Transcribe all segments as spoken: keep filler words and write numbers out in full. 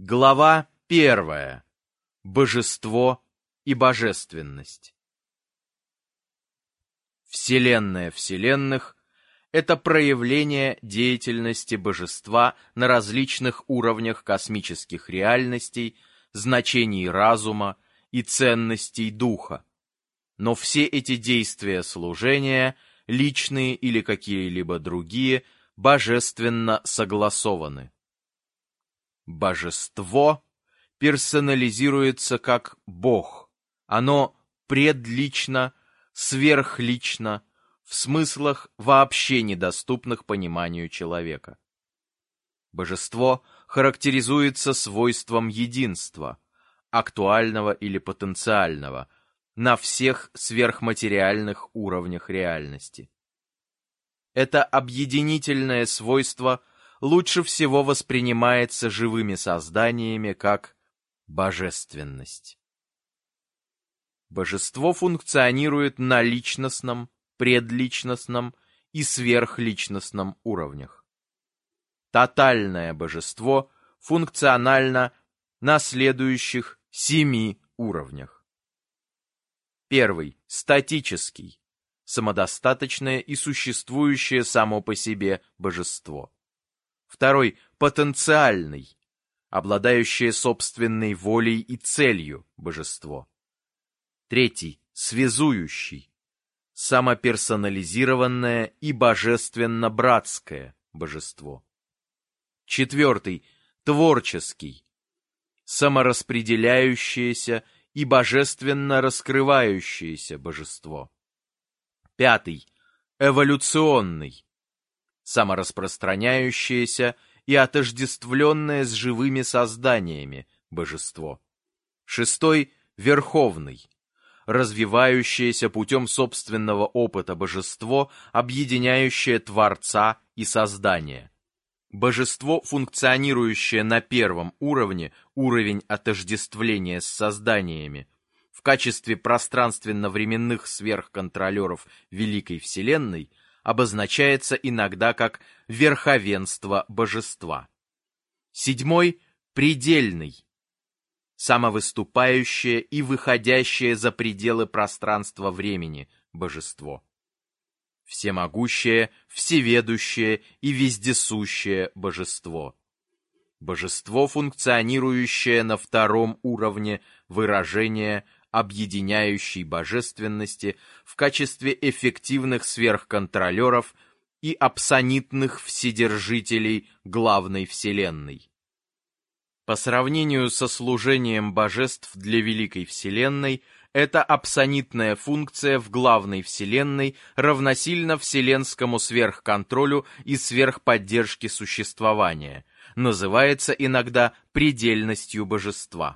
Глава первая. Божество и божественность. Вселенная вселенных — это проявление деятельности божества на различных уровнях космических реальностей, значений разума и ценностей духа. Но все эти действия служения, личные или какие-либо другие, божественно согласованы. Божество персонализируется как Бог. Оно предлично, сверхлично, в смыслах вообще недоступных пониманию человека. Божество характеризуется свойством единства, актуального или потенциального, на всех сверхматериальных уровнях реальности. Это объединительное свойство лучше всего воспринимается живыми созданиями как божественность. Божество функционирует на личностном, предличностном и сверхличностном уровнях. Тотальное божество функционально на следующих семи уровнях. Первый – статический, самодостаточное и существующее само по себе божество. Второй – потенциальный, обладающее собственной волей и целью божество. Третий – связующий, самоперсонализированное и божественно-братское божество. Четвертый – творческий, самораспределяющееся и божественно раскрывающееся божество. Пятый – эволюционный, самораспространяющееся и отождествленное с живыми созданиями божество. Шестой – верховный, развивающееся путем собственного опыта божество, объединяющее Творца и создание. Божество, функционирующее на первом уровне, уровень отождествления с созданиями, в качестве пространственно-временных сверхконтролеров Великой Вселенной, обозначается иногда как верховенство божества. Седьмой – предельный, самовыступающее и выходящее за пределы пространства-времени божество. Всемогущее, всеведущее и вездесущее божество. Божество, функционирующее на втором уровне выражения объединяющей божественности в качестве эффективных сверхконтролеров и апсонитных вседержителей главной Вселенной. По сравнению со служением божеств для Великой Вселенной, эта апсонитная функция в главной Вселенной равносильна вселенскому сверхконтролю и сверхподдержке существования, называется иногда предельностью божества.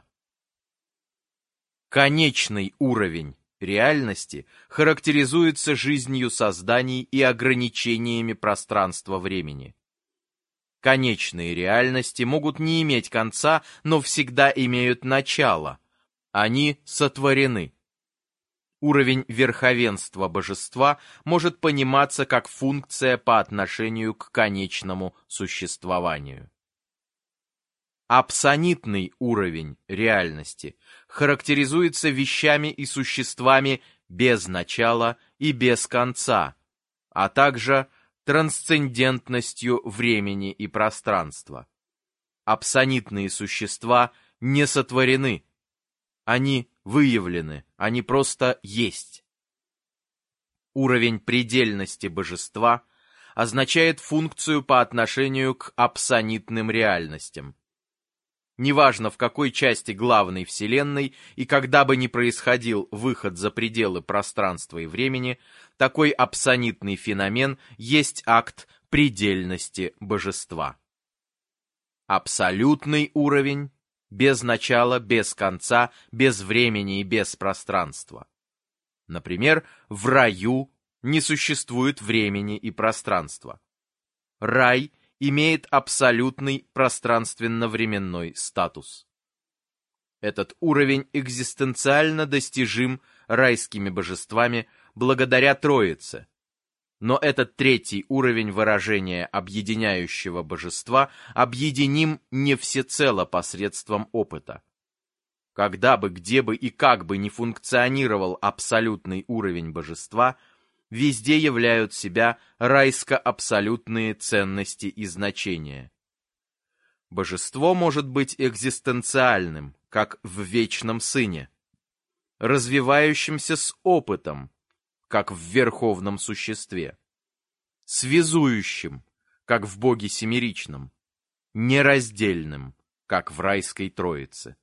Конечный уровень реальности характеризуется жизнью созданий и ограничениями пространства-времени. Конечные реальности могут не иметь конца, но всегда имеют начало. Они сотворены. Уровень верховенства божества может пониматься как функция по отношению к конечному существованию. Апсонитный уровень реальности характеризуется вещами и существами без начала и без конца, а также трансцендентностью времени и пространства. Апсонитные существа не сотворены, они выявлены, они просто есть. Уровень предельности божества означает функцию по отношению к апсонитным реальностям. Неважно, в какой части главной Вселенной и когда бы ни происходил выход за пределы пространства и времени, такой апсонитный феномен есть акт предельности божества. Абсолютный уровень без начала, без конца, без времени и без пространства. Например, в раю не существует времени и пространства. Рай имеет абсолютный пространственно-временной статус. Этот уровень экзистенциально достижим райскими божествами благодаря Троице, Но этот третий уровень выражения объединяющего божества объединим не всецело посредством опыта. Когда бы, где бы и как бы ни функционировал абсолютный уровень божества, везде являют себя райско-абсолютные ценности и значения. Божество может быть экзистенциальным, как в Вечном Сыне, развивающимся с опытом, как в Верховном Существе, связующим, как в Боге Семеричном, нераздельным, как в Райской Троице.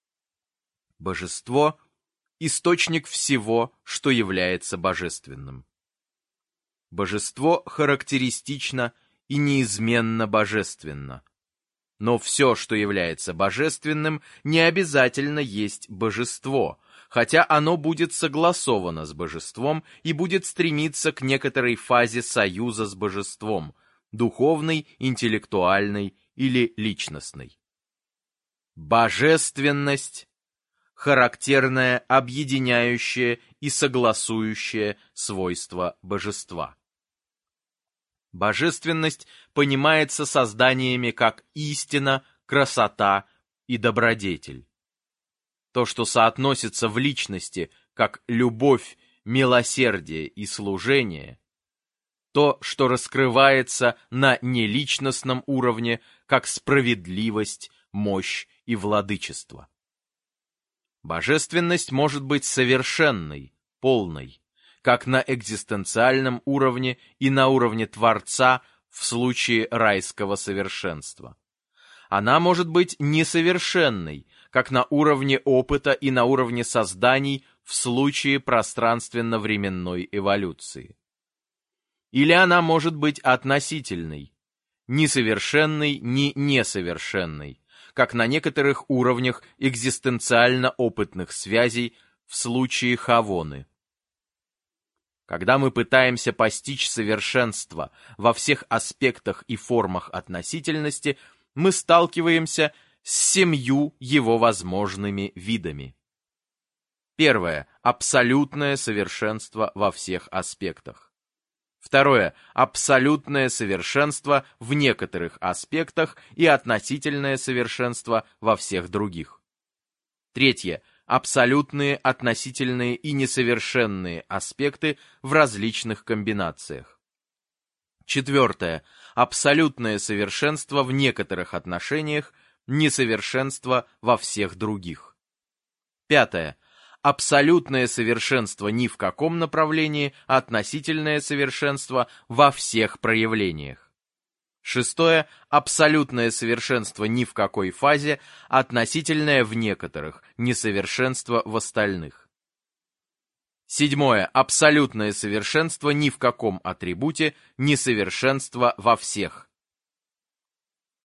Божество – источник всего, что является божественным. Божество характеристично и неизменно божественно. Но все, что является божественным, не обязательно есть божество, хотя оно будет согласовано с божеством и будет стремиться к некоторой фазе союза с божеством, духовной, интеллектуальной или личностной. Божественность – характерное, объединяющее и согласующее свойство божества. Божественность понимается созданиями как истина, красота и добродетель. То, что соотносится в личности как любовь, милосердие и служение, то, что раскрывается на неличностном уровне как справедливость, мощь и владычество. Божественность может быть совершенной, полной, как на экзистенциальном уровне и на уровне Творца в случае райского совершенства. Она может быть несовершенной, как на уровне опыта и на уровне созданий в случае пространственно-временной эволюции. Или она может быть относительной, ни совершенной, ни несовершенной, как на некоторых уровнях экзистенциально-опытных связей в случае Хавоны. Когда мы пытаемся постичь совершенство во всех аспектах и формах относительности, мы сталкиваемся с семью его возможными видами. Первое – абсолютное совершенство во всех аспектах. Второе – абсолютное совершенство в некоторых аспектах и относительное совершенство во всех других. Третье – абсолютные, относительные и несовершенные аспекты в различных комбинациях. Четвертое – абсолютное совершенство в некоторых отношениях, несовершенство во всех других. Пятое – абсолютное совершенство ни в каком направлении, относительное совершенство во всех проявлениях. Шестое – абсолютное совершенство ни в какой фазе, относительное в некоторых, несовершенство в остальных. Седьмое – абсолютное совершенство ни в каком атрибуте, несовершенство во всех.